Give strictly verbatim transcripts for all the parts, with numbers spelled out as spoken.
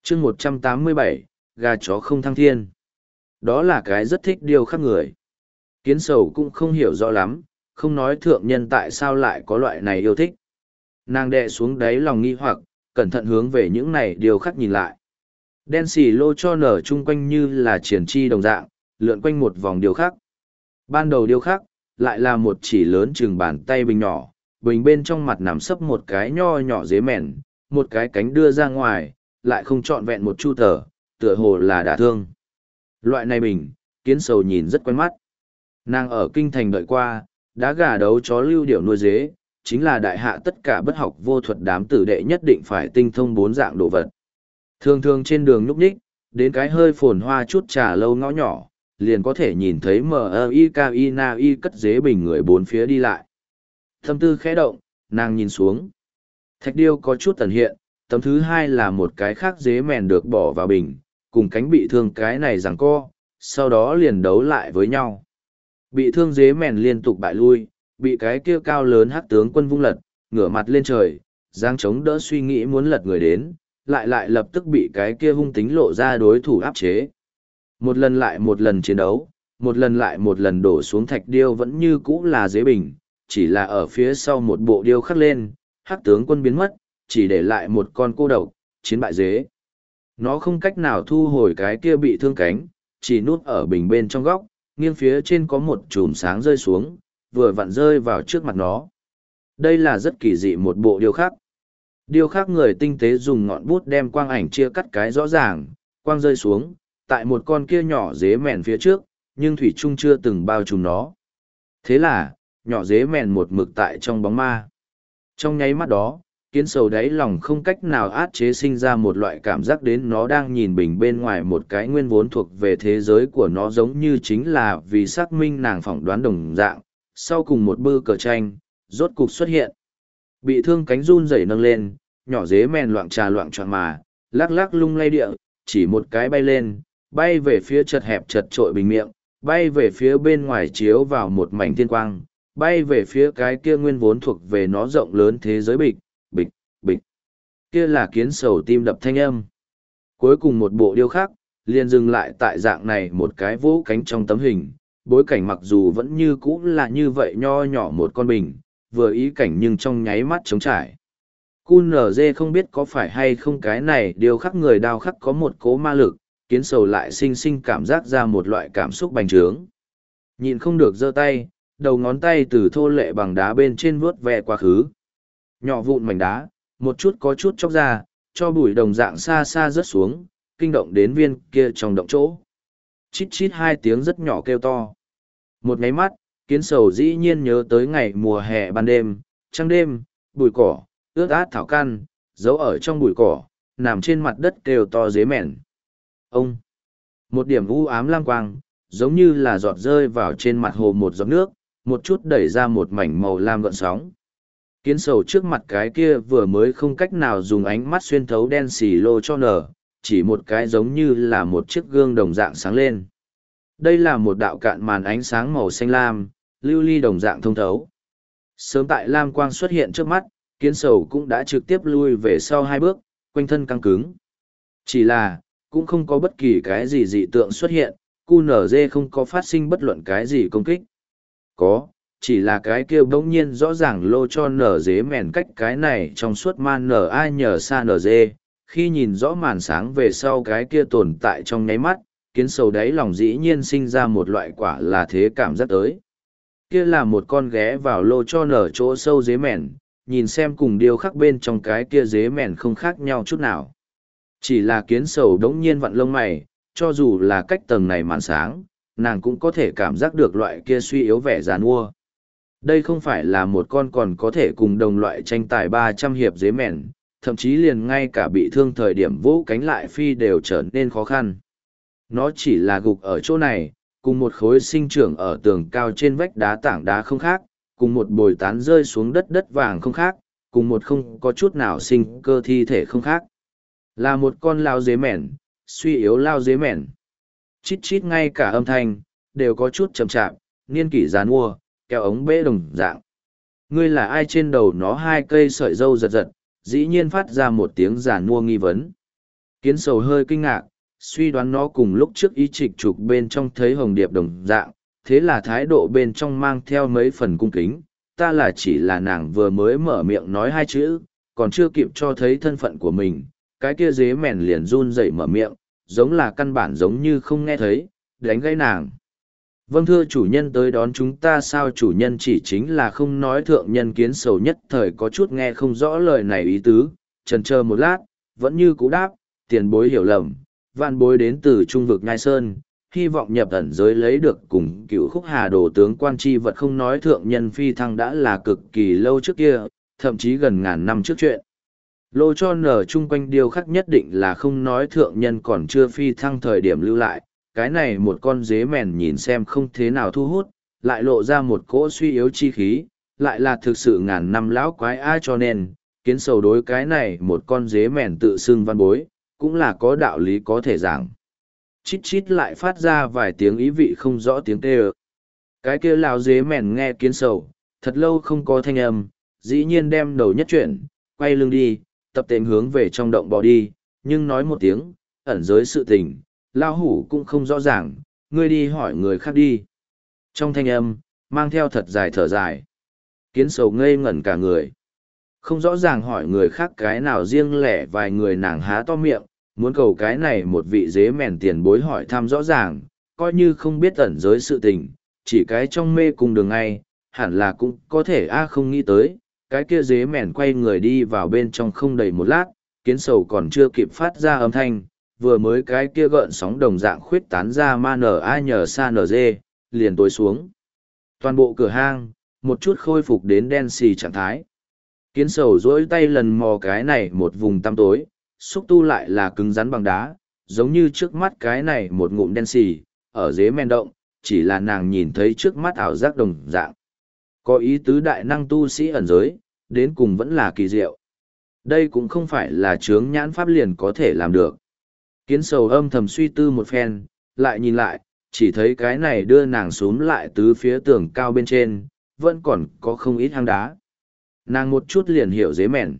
chương một trăm tám mươi bảy, gà chó không thăng thiên. Đó là cái rất thích điêu khắc người. Kiến sầu cũng không hiểu rõ lắm, không nói thượng nhân tại sao lại có loại này yêu thích. Nàng đè xuống đáy lòng nghi hoặc, cẩn thận hướng về những này điêu khắc nhìn lại. Đen xì lô cho nở chung quanh như là triển chi đồng dạng, lượn quanh một vòng điêu khắc. Ban đầu điêu khắc, lại là một chỉ lớn chừng bàn tay bình nhỏ, bình bên trong mặt nằm sấp một cái nho nhỏ dế mèn, một cái cánh đưa ra ngoài, lại không trọn vẹn một chu tờ, tựa hồ là đả thương. Loại này bình, kiến sầu nhìn rất quen mắt. Nàng ở kinh thành đợi qua, đá gà đấu chó lưu điểu nuôi dế, chính là đại hạ tất cả bất học vô thuật đám tử đệ nhất định phải tinh thông bốn dạng đồ vật. Thường thường trên đường nhúc nhích, đến cái hơi phồn hoa chút trà lâu ngõ nhỏ, liền có thể nhìn thấy M E I K I N A I cất dế bình người bốn phía đi lại. Thâm tư khẽ động, nàng nhìn xuống. Thạch điêu có chút tần hiện, tấm thứ hai là một cái khác dế mèn được bỏ vào bình, cùng cánh bị thương cái này giằng co, sau đó liền đấu lại với nhau. Bị thương dế mèn liên tục bại lui, bị cái kia cao lớn hắc tướng quân vung lật, ngửa mặt lên trời, giang chống đỡ suy nghĩ muốn lật người đến, lại lại lập tức bị cái kia hung tính lộ ra đối thủ áp chế. Một lần lại một lần chiến đấu, một lần lại một lần đổ xuống thạch điêu vẫn như cũ là dế bình, chỉ là ở phía sau một bộ điêu khắc lên, hắc tướng quân biến mất, chỉ để lại một con cô độc, chiến bại dế. Nó không cách nào thu hồi cái kia bị thương cánh, chỉ núp ở bình bên trong góc, nghiêng phía trên có một chùm sáng rơi xuống, vừa vặn rơi vào trước mặt nó. Đây là rất kỳ dị một bộ điêu khắc. Điêu khắc người tinh tế dùng ngọn bút đem quang ảnh chia cắt cái rõ ràng, quang rơi xuống, tại một con kia nhỏ dế mèn phía trước, nhưng thủy trung chưa từng bao trùm nó. Thế là, nhỏ dế mèn một mực tại trong bóng ma. Trong nháy mắt đó, kiến sầu đáy lòng không cách nào át chế sinh ra một loại cảm giác đến nó đang nhìn bình bên ngoài một cái nguyên vốn thuộc về thế giới của nó, giống như chính là vì xác minh nàng phỏng đoán đồng dạng. Sau cùng một bư cờ tranh, rốt cục xuất hiện. Bị thương cánh run rẩy nâng lên, nhỏ dế mèn loạng trà loạng choạng mà, lắc lắc lung lay địa, chỉ một cái bay lên, bay về phía chật hẹp chật trội bình miệng, bay về phía bên ngoài chiếu vào một mảnh thiên quang, bay về phía cái kia nguyên vốn thuộc về nó rộng lớn thế giới bịch, bịch, bịch. Kia là kiến sầu tim đập thanh âm. Cuối cùng một bộ điêu khắc, liền dừng lại tại dạng này một cái vỗ cánh trong tấm hình, bối cảnh mặc dù vẫn như cũ là như vậy nho nhỏ một con bình, vừa ý cảnh nhưng trong nháy mắt trống trải. Cu nở dê không biết có phải hay không cái này điêu khắc người đao khắc có một cố ma lực, kiến sầu lại sinh sinh cảm giác ra một loại cảm xúc bành trướng. Nhìn không được giơ tay, đầu ngón tay từ thô lệ bằng đá bên trên vuốt ve quá khứ. Nhỏ vụn mảnh đá, một chút có chút chóc ra, cho bụi đồng dạng xa xa rớt xuống, kinh động đến viên kia trong động chỗ. Chít chít hai tiếng rất nhỏ kêu to. Một nháy mắt, kiến sầu dĩ nhiên nhớ tới ngày mùa hè ban đêm, trăng đêm, bụi cỏ, ướt át thảo căn, giấu ở trong bụi cỏ, nằm trên mặt đất kêu to dế mèn. Ông! Một điểm u ám lam quang, giống như là giọt rơi vào trên mặt hồ một giọt nước, một chút đẩy ra một mảnh màu lam gợn sóng. Kiến sầu trước mặt cái kia vừa mới không cách nào dùng ánh mắt xuyên thấu đen xì lô cho nở, chỉ một cái giống như là một chiếc gương đồng dạng sáng lên. Đây là một đạo cạn màn ánh sáng màu xanh lam, lưu ly đồng dạng thông thấu. Sớm tại lam quang xuất hiện trước mắt, kiến sầu cũng đã trực tiếp lui về sau hai bước, quanh thân căng cứng. Chỉ là, cũng không có bất kỳ cái gì dị tượng xuất hiện, cu nở dê không có phát sinh bất luận cái gì công kích. Có, chỉ là cái kia bỗng nhiên rõ ràng lô cho nở dế mèn cách cái này trong suốt man nở ai nhờ xa nở dê, khi nhìn rõ màn sáng về sau cái kia tồn tại trong nháy mắt, kiến sầu đáy lòng dĩ nhiên sinh ra một loại quả là thế cảm giác tới. Kia là một con ghé vào lô cho nở chỗ sâu dế mèn, nhìn xem cùng điêu khắc bên trong cái kia dế mèn không khác nhau chút nào. Chỉ là kiến sầu đống nhiên vặn lông mày, cho dù là cách tầng này màn sáng, nàng cũng có thể cảm giác được loại kia suy yếu vẻ giàn mua. Đây không phải là một con còn có thể cùng đồng loại tranh tài ba trăm hiệp dế mèn, thậm chí liền ngay cả bị thương thời điểm vỗ cánh lại phi đều trở nên khó khăn. Nó chỉ là gục ở chỗ này, cùng một khối sinh trưởng ở tường cao trên vách đá tảng đá không khác, cùng một bồi tán rơi xuống đất đất vàng không khác, cùng một không có chút nào sinh cơ thi thể không khác. Là một con lao dế mèn, suy yếu lao dế mèn. Chít chít ngay cả âm thanh, đều có chút chậm chạp, niên kỷ giàn mua, kéo ống bể đồng dạng. Ngươi là ai trên đầu nó hai cây sợi dâu giật giật, dĩ nhiên phát ra một tiếng giàn mua nghi vấn. Kiến sầu hơi kinh ngạc, suy đoán nó cùng lúc trước ý trịch trục bên trong thấy hồng điệp đồng dạng, thế là thái độ bên trong mang theo mấy phần cung kính, ta là chỉ là nàng vừa mới mở miệng nói hai chữ, còn chưa kịp cho thấy thân phận của mình, cái kia dế mèn liền run rẩy mở miệng, giống là căn bản giống như không nghe thấy, đánh gãy nàng. Vâng thưa chủ nhân tới đón chúng ta sao chủ nhân chỉ chính là không nói thượng nhân kiến sầu nhất thời có chút nghe không rõ lời này ý tứ, chần chờ một lát, vẫn như cũ đáp, tiền bối hiểu lầm, vạn bối đến từ trung vực Ngai Sơn, hy vọng nhập ẩn giới lấy được cùng cựu khúc hà đồ tướng quan tri vật không nói thượng nhân phi thăng đã là cực kỳ lâu trước kia, thậm chí gần ngàn năm trước chuyện. Lô cho nở chung quanh điều khắc nhất định là không nói thượng nhân còn chưa phi thăng thời điểm lưu lại, cái này một con dế mèn nhìn xem không thế nào thu hút, lại lộ ra một cỗ suy yếu chi khí, lại là thực sự ngàn năm lão quái ai cho nên, kiến sầu đối cái này một con dế mèn tự xưng văn bối, cũng là có đạo lý có thể giảng. Chít chít lại phát ra vài tiếng ý vị không rõ tiếng kêu ơ. Cái kia lão dế mèn nghe kiến sầu, thật lâu không có thanh âm, dĩ nhiên đem đầu nhất chuyển, quay lưng đi, tập tên hướng về trong động bò đi, nhưng nói một tiếng, ẩn giới sự tình, lao hủ cũng không rõ ràng, ngươi đi hỏi người khác đi. Trong thanh âm, mang theo thật dài thở dài. Kiến sầu ngây ngẩn cả người. Không rõ ràng hỏi người khác cái nào riêng lẻ vài người nàng há to miệng, muốn cầu cái này một vị dế mèn tiền bối hỏi thăm rõ ràng, coi như không biết ẩn giới sự tình, chỉ cái trong mê cùng đường ngay, hẳn là cũng có thể a không nghĩ tới, cái kia dế mèn quay người đi vào bên trong không đầy một lát, kiến sầu còn chưa kịp phát ra âm thanh, vừa mới cái kia gợn sóng đồng dạng khuyết tán ra ma nở a nhờ sa nở dê, liền tối xuống. Toàn bộ cửa hang, một chút khôi phục đến đen xì trạng thái. Kiến sầu dỗi tay lần mò cái này một vùng tăm tối, xúc tu lại là cứng rắn bằng đá, giống như trước mắt cái này một ngụm đen xì, ở dế men động, chỉ là nàng nhìn thấy trước mắt ảo giác đồng dạng. Có ý tứ đại năng tu sĩ ẩn giới, đến cùng vẫn là kỳ diệu. Đây cũng không phải là chướng nhãn pháp liền có thể làm được. Kiến sầu âm thầm suy tư một phen, lại nhìn lại, chỉ thấy cái này đưa nàng xuống lại tứ phía tường cao bên trên, vẫn còn có không ít hang đá. Nàng một chút liền hiểu dế mèn.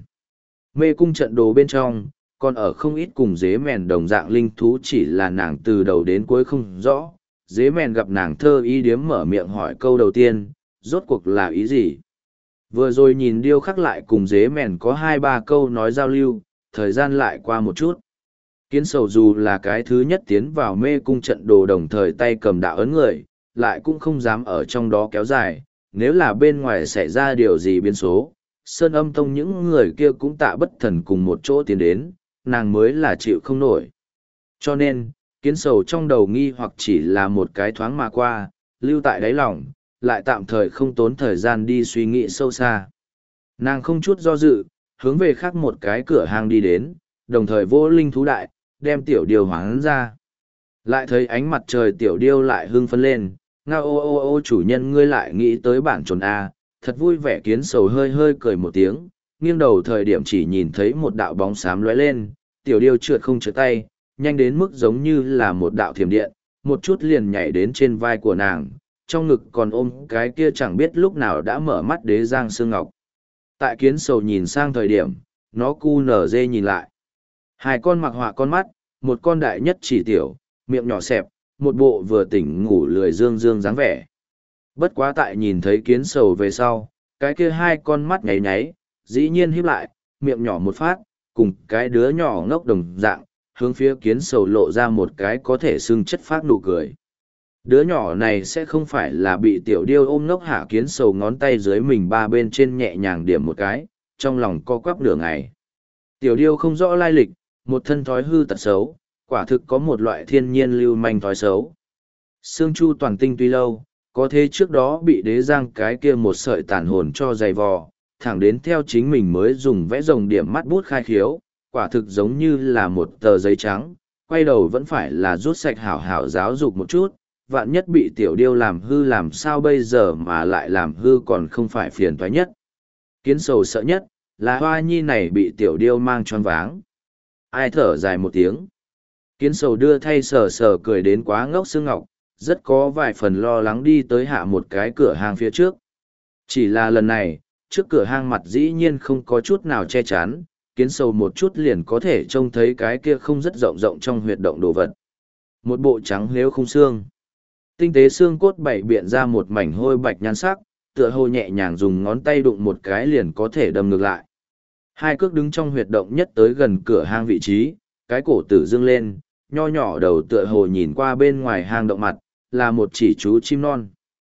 Mê cung trận đồ bên trong, còn ở không ít cùng dế mèn đồng dạng linh thú chỉ là nàng từ đầu đến cuối không rõ. Dế mèn gặp nàng thơ ý điếm mở miệng hỏi câu đầu tiên, rốt cuộc là ý gì? Vừa rồi nhìn điêu khắc lại cùng dế mèn có hai ba câu nói giao lưu, thời gian lại qua một chút. Kiến sầu dù là cái thứ nhất tiến vào mê cung trận đồ đồng thời tay cầm đạo ấn người, lại cũng không dám ở trong đó kéo dài, nếu là bên ngoài xảy ra điều gì biến số. Sơn âm tông những người kia cũng tạ bất thần cùng một chỗ tiến đến, nàng mới là chịu không nổi. Cho nên, kiến sầu trong đầu nghi hoặc chỉ là một cái thoáng mà qua, lưu tại đáy lòng, lại tạm thời không tốn thời gian đi suy nghĩ sâu xa. Nàng không chút do dự, hướng về khác một cái cửa hàng đi đến, đồng thời vô linh thú đại, đem tiểu điêu hoáng ra. Lại thấy ánh mặt trời tiểu điêu lại hưng phấn lên, ngao ô ô ô chủ nhân ngươi lại nghĩ tới bản trồn A, thật vui vẻ kiến sầu hơi hơi cười một tiếng, nghiêng đầu thời điểm chỉ nhìn thấy một đạo bóng xám lóe lên, tiểu điêu trượt không trượt tay, nhanh đến mức giống như là một đạo thiểm điện, một chút liền nhảy đến trên vai của nàng, trong ngực còn ôm cái kia chẳng biết lúc nào đã mở mắt đế giang xương ngọc. Tại kiến sầu nhìn sang thời điểm, nó cu nở dê nhìn lại. Hai con mặc họa con mắt, một con đại nhất chỉ tiểu, miệng nhỏ xẹp, một bộ vừa tỉnh ngủ lười dương dương dáng vẻ. Bất quá tại nhìn thấy kiến sầu về sau, cái kia hai con mắt nháy nháy, dĩ nhiên híp lại, miệng nhỏ một phát, cùng cái đứa nhỏ ngốc đồng dạng, hướng phía kiến sầu lộ ra một cái có thể xưng chất phát nụ cười. Đứa nhỏ này sẽ không phải là bị tiểu điêu ôm ngốc hả kiến sầu ngón tay dưới mình ba bên trên nhẹ nhàng điểm một cái, trong lòng co quắp nửa ngày. Tiểu điêu không rõ lai lịch, một thân thói hư tật xấu, quả thực có một loại thiên nhiên lưu manh thói xấu. Sương Chu toàn tinh tuy lâu, có thế trước đó bị đế giang cái kia một sợi tàn hồn cho dày vò, thẳng đến theo chính mình mới dùng vẽ rồng điểm mắt bút khai khiếu, quả thực giống như là một tờ giấy trắng, quay đầu vẫn phải là rút sạch hảo hảo giáo dục một chút, vạn nhất bị tiểu điêu làm hư làm sao bây giờ mà lại làm hư còn không phải phiền toái nhất. Kiến sầu sợ nhất, là hoa nhi này bị tiểu điêu mang choáng váng. Ai thở dài một tiếng. Kiến sầu đưa thay sờ sờ cười đến quá ngốc xương ngọc, rất có vài phần lo lắng đi tới hạ một cái cửa hàng phía trước. Chỉ là lần này, trước cửa hang mặt dĩ nhiên không có chút nào che chắn, kiến sầu một chút liền có thể trông thấy cái kia không rất rộng rộng trong huyệt động đồ vật. Một bộ trắng lếu khung xương. Tinh tế xương cốt bảy biện ra một mảnh hôi bạch nhan sắc, tựa hồ nhẹ nhàng dùng ngón tay đụng một cái liền có thể đâm ngược lại. Hai cước đứng trong huyệt động nhất tới gần cửa hang vị trí, cái cổ tử dương lên, nho nhỏ đầu tựa hồ nhìn qua bên ngoài hang động mặt, là một chỉ chú chim non.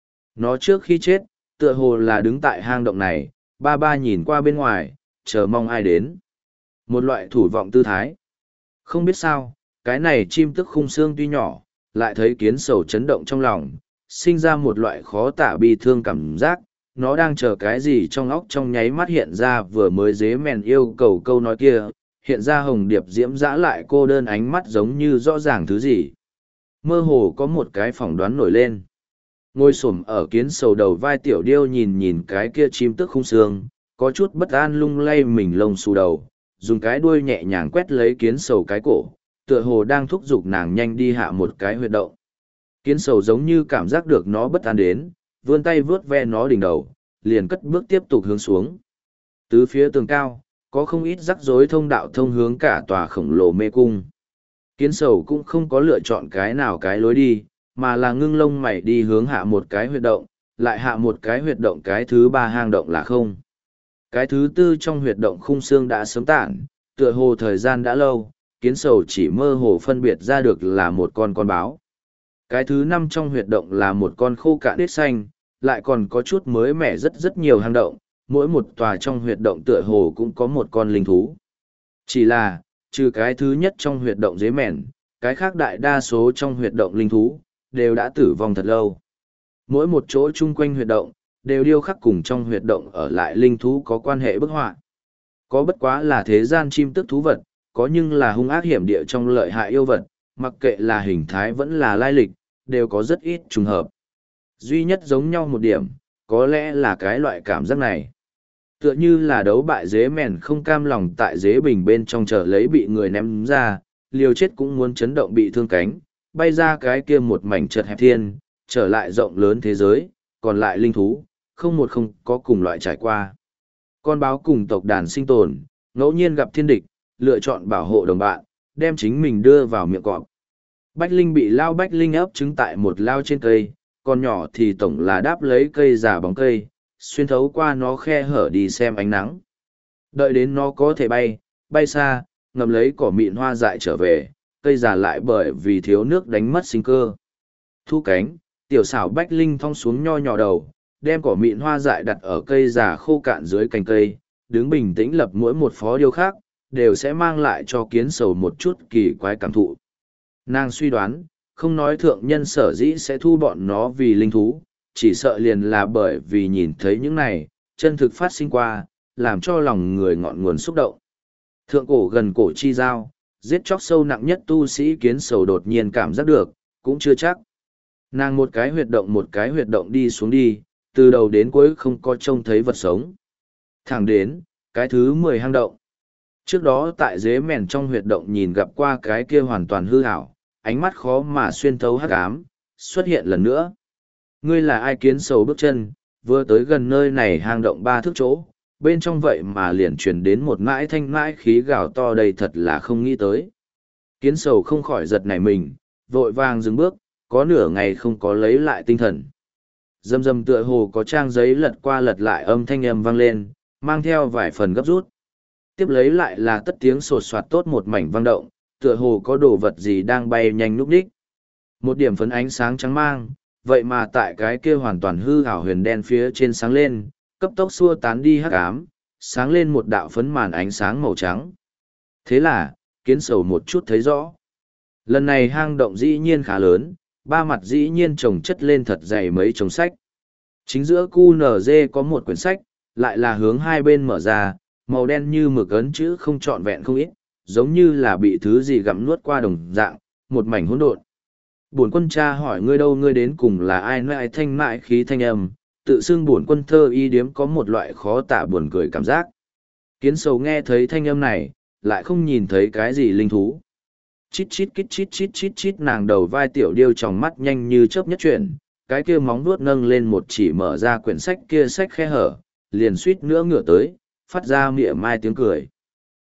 Nó trước khi chết, tựa hồ là đứng tại hang động này, ba ba nhìn qua bên ngoài, chờ mong ai đến. Một loại thủ vọng tư thái. Không biết sao, cái này chim tức khung xương tuy nhỏ, lại thấy kiến sầu chấn động trong lòng, sinh ra một loại khó tả bi thương cảm giác, nó đang chờ cái gì trong óc trong nháy mắt hiện ra vừa mới dế mèn yêu cầu câu nói kia, hiện ra hồng điệp diễm dã lại cô đơn ánh mắt giống như rõ ràng thứ gì. Mơ hồ có một cái phỏng đoán nổi lên. Ngồi xổm ở kiến sầu đầu vai tiểu điêu nhìn nhìn cái kia chim tức khung xương, có chút bất an lung lay mình lông xù đầu, dùng cái đuôi nhẹ nhàng quét lấy kiến sầu cái cổ, tựa hồ đang thúc giục nàng nhanh đi hạ một cái huyệt động. Kiến sầu giống như cảm giác được nó bất an đến, vươn tay vướt ve nó đỉnh đầu, liền cất bước tiếp tục hướng xuống. Tứ phía tường cao, có không ít rắc rối thông đạo thông hướng cả tòa khổng lồ mê cung. Kiến sầu cũng không có lựa chọn cái nào cái lối đi, mà là ngưng lông mày đi hướng hạ một cái huyệt động, lại hạ một cái huyệt động, cái thứ ba hang động là không. Cái thứ tư trong huyệt động khung xương đã sớm tản, tựa hồ thời gian đã lâu, kiến sầu chỉ mơ hồ phân biệt ra được là một con con báo. Cái thứ năm trong huyệt động là một con khô cạn đít xanh, lại còn có chút mới mẻ rất rất nhiều hang động, mỗi một tòa trong huyệt động tựa hồ cũng có một con linh thú. Chỉ là, trừ cái thứ nhất trong huyệt động dế mèn, cái khác đại đa số trong huyệt động linh thú, đều đã tử vong thật lâu. Mỗi một chỗ chung quanh huyệt động, đều điêu khắc cùng trong huyệt động ở lại linh thú có quan hệ bức họa. Có bất quá là thế gian chim tức thú vật, có nhưng là hung ác hiểm địa trong lợi hại yêu vật, mặc kệ là hình thái vẫn là lai lịch, đều có rất ít trùng hợp. Duy nhất giống nhau một điểm, có lẽ là cái loại cảm giác này. Tựa như là đấu bại dế mèn không cam lòng tại dế bình bên trong chờ lấy bị người ném ra, liều chết cũng muốn chấn động bị thương cánh, bay ra cái kia một mảnh chật hẹp thiên, trở lại rộng lớn thế giới, còn lại linh thú, không một không có cùng loại trải qua. Con báo cùng tộc đàn sinh tồn, ngẫu nhiên gặp thiên địch, lựa chọn bảo hộ đồng bạn, đem chính mình đưa vào miệng cọp. Bách Linh bị lao Bách Linh ấp trứng tại một lao trên cây, con nhỏ thì tổng là đáp lấy cây giả bóng cây, xuyên thấu qua nó khe hở đi xem ánh nắng. Đợi đến nó có thể bay, bay xa, ngầm lấy cỏ mịn hoa dại trở về, cây già lại bởi vì thiếu nước đánh mất sinh cơ. Thu cánh, tiểu xảo Bách Linh thong xuống nho nhỏ đầu, đem cỏ mịn hoa dại đặt ở cây già khô cạn dưới cành cây, đứng bình tĩnh lập mỗi một phó điêu khác, đều sẽ mang lại cho kiến sầu một chút kỳ quái cảm thụ. Nàng suy đoán, không nói thượng nhân sở dĩ sẽ thu bọn nó vì linh thú, chỉ sợ liền là bởi vì nhìn thấy những này, chân thực phát sinh qua, làm cho lòng người ngọn nguồn xúc động. Thượng cổ gần cổ chi giao, giết chóc sâu nặng nhất tu sĩ kiến sầu đột nhiên cảm giác được, cũng chưa chắc. Nàng một cái huyệt động một cái huyệt động đi xuống đi, từ đầu đến cuối không có trông thấy vật sống. Thẳng đến, cái thứ mười hang động. Trước đó tại dế mèn trong huyệt động nhìn gặp qua cái kia hoàn toàn hư hảo, ánh mắt khó mà xuyên thấu hắc ám, xuất hiện lần nữa. Ngươi là ai? Kiến sầu bước chân, vừa tới gần nơi này hang động ba thước chỗ, bên trong vậy mà liền truyền đến một mãi thanh mãi khí gào to đây thật là không nghĩ tới. Kiến sầu không khỏi giật nảy mình, vội vàng dừng bước, có nửa ngày không có lấy lại tinh thần. Dầm dầm tựa hồ có trang giấy lật qua lật lại âm thanh âm vang lên, mang theo vài phần gấp rút. Tiếp lấy lại là tất tiếng sột soạt tốt một mảnh vang động, tựa hồ có đồ vật gì đang bay nhanh núp đích. Một điểm phấn ánh sáng trắng mang, vậy mà tại cái kia hoàn toàn hư ảo huyền đen phía trên sáng lên, cấp tốc xua tán đi hắc ám, sáng lên một đạo phấn màn ánh sáng màu trắng. Thế là, kiến sầu một chút thấy rõ. Lần này hang động dĩ nhiên khá lớn, ba mặt dĩ nhiên trồng chất lên thật dày mấy chồng sách. Chính giữa cu nờ dê có một quyển sách, lại là hướng hai bên mở ra, màu đen như mực ấn chữ không trọn vẹn không ít, giống như là bị thứ gì gặm nuốt qua đồng dạng, một mảnh hỗn độn. Bổn quân cha hỏi ngươi đâu, ngươi đến cùng là ai? Nại thanh mại khí thanh âm, tự xưng bổn quân thơ y điếm có một loại khó tả buồn cười cảm giác. Kiến sầu nghe thấy thanh âm này, lại không nhìn thấy cái gì linh thú. Chít chít kít chít chít chít chít nàng đầu vai tiểu điêu tròng mắt nhanh như chớp nhất chuyển, cái kia móng vuốt nâng lên một chỉ mở ra quyển sách kia sách khe hở, liền suýt nữa ngửa tới, phát ra mỉa mai tiếng cười.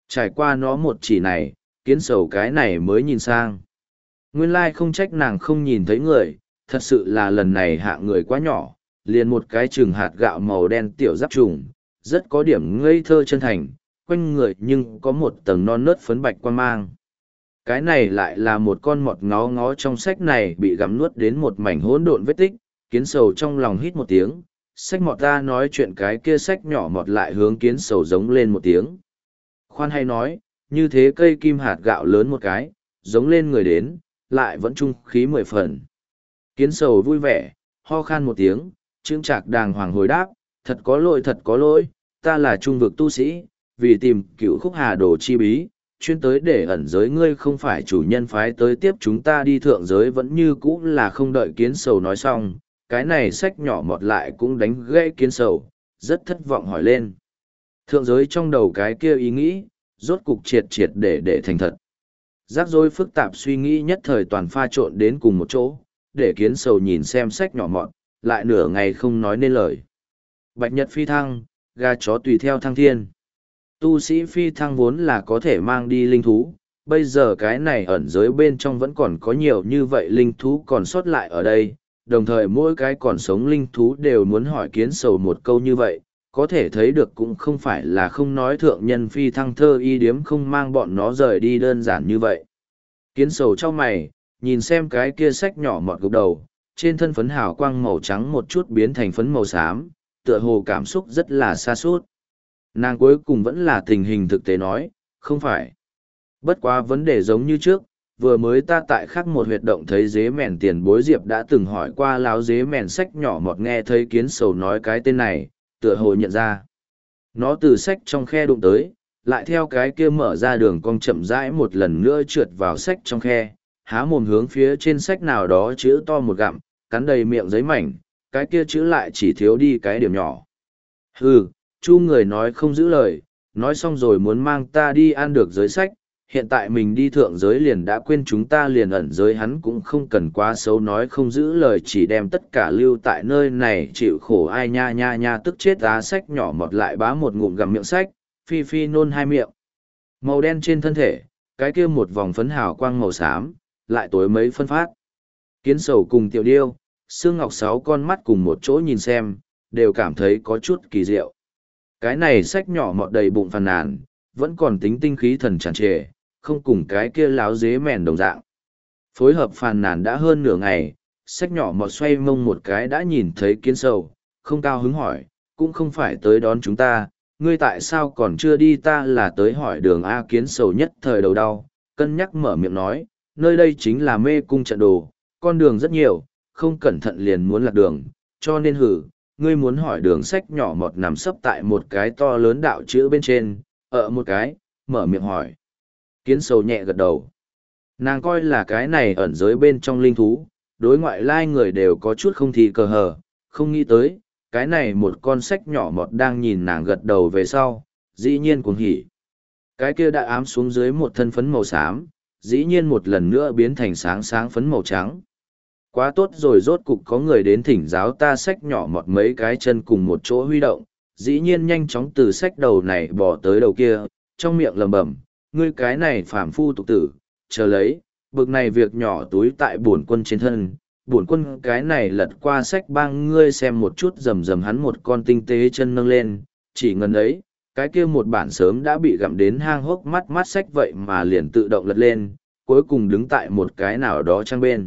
Trải qua nó một chỉ này, kiến sầu cái này mới nhìn sang. Nguyên lai không trách nàng không nhìn thấy người, thật sự là lần này hạ người quá nhỏ, liền một cái chừng hạt gạo màu đen tiểu giáp trùng, rất có điểm ngây thơ chân thành, quanh người nhưng có một tầng non nớt phấn bạch quan mang. Cái này lại là một con mọt ngó ngó trong sách này bị gặm nuốt đến một mảnh hỗn độn vết tích, kiến sầu trong lòng hít một tiếng, sách mọt ta nói chuyện cái kia sách nhỏ mọt lại hướng kiến sầu giống lên một tiếng. Khoan hay nói, như thế cây kim hạt gạo lớn một cái, giống lên người đến, lại vẫn trung khí mười phần. Kiến sầu vui vẻ, ho khan một tiếng, chững chạc đàng hoàng hồi đáp, thật có lỗi thật có lỗi, ta là trung vực tu sĩ, vì tìm cựu khúc hà đồ chi bí, chuyên tới để ẩn giới ngươi không phải chủ nhân phái tới tiếp chúng ta đi thượng giới vẫn như cũ là không đợi kiến sầu nói xong, cái này sách nhỏ mọt lại cũng đánh gãy kiến sầu, rất thất vọng hỏi lên. Thượng giới trong đầu cái kia ý nghĩ, rốt cục triệt triệt để để thành thật. Rắc rối phức tạp suy nghĩ nhất thời toàn pha trộn đến cùng một chỗ, để kiến sầu nhìn xem sách nhỏ mọt, lại nửa ngày không nói nên lời. Bạch nhật phi thăng, gà chó tùy theo thăng thiên. Tu sĩ phi thăng vốn là có thể mang đi linh thú, bây giờ cái này ẩn giới bên trong vẫn còn có nhiều như vậy linh thú còn sót lại ở đây, đồng thời mỗi cái còn sống linh thú đều muốn hỏi kiến sầu một câu như vậy, có thể thấy được cũng không phải là không nói thượng nhân phi thăng thơ y điếm không mang bọn nó rời đi đơn giản như vậy. Kiến sầu trong mày, nhìn xem cái kia sách nhỏ mọt gục đầu, trên thân phấn hào quang màu trắng một chút biến thành phấn màu xám, tựa hồ cảm xúc rất là xa suốt. Nàng cuối cùng vẫn là tình hình thực tế nói, không phải. Bất quá vấn đề giống như trước, vừa mới ta tại khắc một huyệt động thấy dế mèn tiền bối diệp đã từng hỏi qua láo dế mèn sách nhỏ mọt nghe thấy kiến sầu nói cái tên này, tựa hồ nhận ra. Nó từ sách trong khe đụng tới, lại theo cái kia mở ra đường cong chậm rãi một lần nữa trượt vào sách trong khe, há mồm hướng phía trên sách nào đó chữ to một gặm, cắn đầy miệng giấy mảnh, cái kia chữ lại chỉ thiếu đi cái điểm nhỏ. Hừ, chu người nói không giữ lời, nói xong rồi muốn mang ta đi ăn được giới sách, hiện tại mình đi thượng giới liền đã quên chúng ta liền ẩn giới hắn cũng không cần quá xấu nói không giữ lời chỉ đem tất cả lưu tại nơi này chịu khổ ai nha nha nha tức chết á sách nhỏ mọt lại bá một ngụm gặm miệng sách, phi phi nôn hai miệng. Màu đen trên thân thể, cái kia một vòng phấn hào quang màu xám, lại tối mấy phân phát. Kiến sầu cùng tiểu điêu, xương ngọc sáu con mắt cùng một chỗ nhìn xem, đều cảm thấy có chút kỳ diệu. Cái này sách nhỏ mọt đầy bụng phàn nàn, vẫn còn tính tinh khí thần tràn trề, không cùng cái kia láo dế mèn đồng dạng. Phối hợp phàn nàn đã hơn nửa ngày, sách nhỏ mọt xoay mông một cái đã nhìn thấy kiến sầu, không cao hứng hỏi, cũng không phải tới đón chúng ta, ngươi tại sao còn chưa đi ta là tới hỏi đường A kiến sầu nhất thời đầu đau, cân nhắc mở miệng nói, nơi đây chính là mê cung trận đồ, con đường rất nhiều, không cẩn thận liền muốn lạc đường, cho nên hử, ngươi muốn hỏi đường sách nhỏ mọt nằm sấp tại một cái to lớn đạo chữ bên trên, ở một cái, mở miệng hỏi. Kiến sầu nhẹ gật đầu. Nàng coi là cái này ẩn giới bên trong linh thú, đối ngoại lai người đều có chút không thì cờ hờ, không nghĩ tới, cái này một con sách nhỏ mọt đang nhìn nàng gật đầu về sau, dĩ nhiên cuồng hỉ. Cái kia đã ám xuống dưới một thân phấn màu xám, dĩ nhiên một lần nữa biến thành sáng sáng phấn màu trắng. Quá tốt rồi rốt cục có người đến thỉnh giáo ta sách nhỏ mọt mấy cái chân cùng một chỗ huy động, dĩ nhiên nhanh chóng từ sách đầu này bỏ tới đầu kia, trong miệng lầm bẩm, ngươi cái này phàm phu tục tử, chờ lấy, bực này việc nhỏ túi tại bổn quân trên thân, bổn quân cái này lật qua sách bang ngươi xem một chút rầm rầm hắn một con tinh tế chân nâng lên, chỉ ngần ấy, cái kia một bản sớm đã bị gặm đến hang hốc mắt mắt sách vậy mà liền tự động lật lên, cuối cùng đứng tại một cái nào đó trang bên.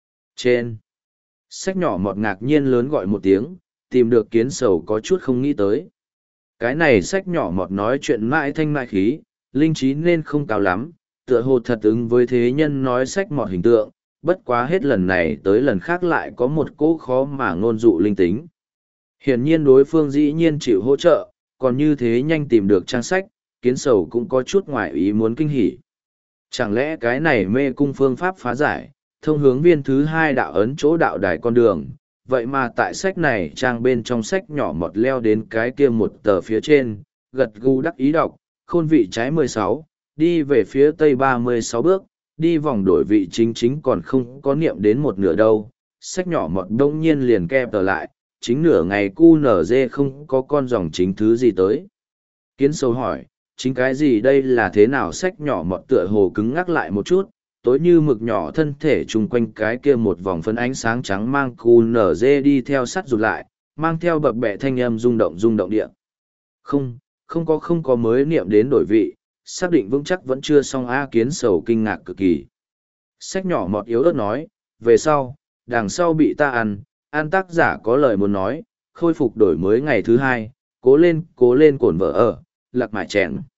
Trên, sách nhỏ mọt ngạc nhiên lớn gọi một tiếng, tìm được kiến sầu có chút không nghĩ tới. Cái này sách nhỏ mọt nói chuyện mãi thanh mại khí, linh trí nên không cao lắm, tựa hồ thật ứng với thế nhân nói sách mọt hình tượng, bất quá hết lần này tới lần khác lại có một cỗ khó mà ngôn dụ linh tính. Hiển nhiên đối phương dĩ nhiên chịu hỗ trợ, còn như thế nhanh tìm được trang sách, kiến sầu cũng có chút ngoài ý muốn kinh hỉ. Chẳng lẽ cái này mê cung phương pháp phá giải, thông hướng viên thứ hai đạo ấn chỗ đạo đài con đường, vậy mà tại sách này trang bên trong sách nhỏ mọt leo đến cái kia một tờ phía trên, gật gù đắc ý đọc, khôn vị trái mười sáu, đi về phía tây ba mươi sáu bước, đi vòng đổi vị chính chính còn không có niệm đến một nửa đâu. Sách nhỏ mọt đông nhiên liền kẹp tờ lại, chính nửa ngày cu nở dê không có con dòng chính thứ gì tới. Kiến sầu hỏi, chính cái gì đây là thế nào sách nhỏ mọt tựa hồ cứng ngắc lại một chút, tối như mực nhỏ thân thể chung quanh cái kia một vòng phấn ánh sáng trắng mang cu nở dê đi theo sắt rụt lại, mang theo bập bẹ thanh âm rung động rung động địa. Không, không có không có mới niệm đến đổi vị, xác định vững chắc vẫn chưa xong A Kiến Sầu kinh ngạc cực kỳ. Sách nhỏ mọt yếu ớt nói, về sau, đằng sau bị ta ăn, an tác giả có lời muốn nói, khôi phục đổi mới ngày thứ hai, cố lên, cố lên cổn vợ ở, lạc mải chèn.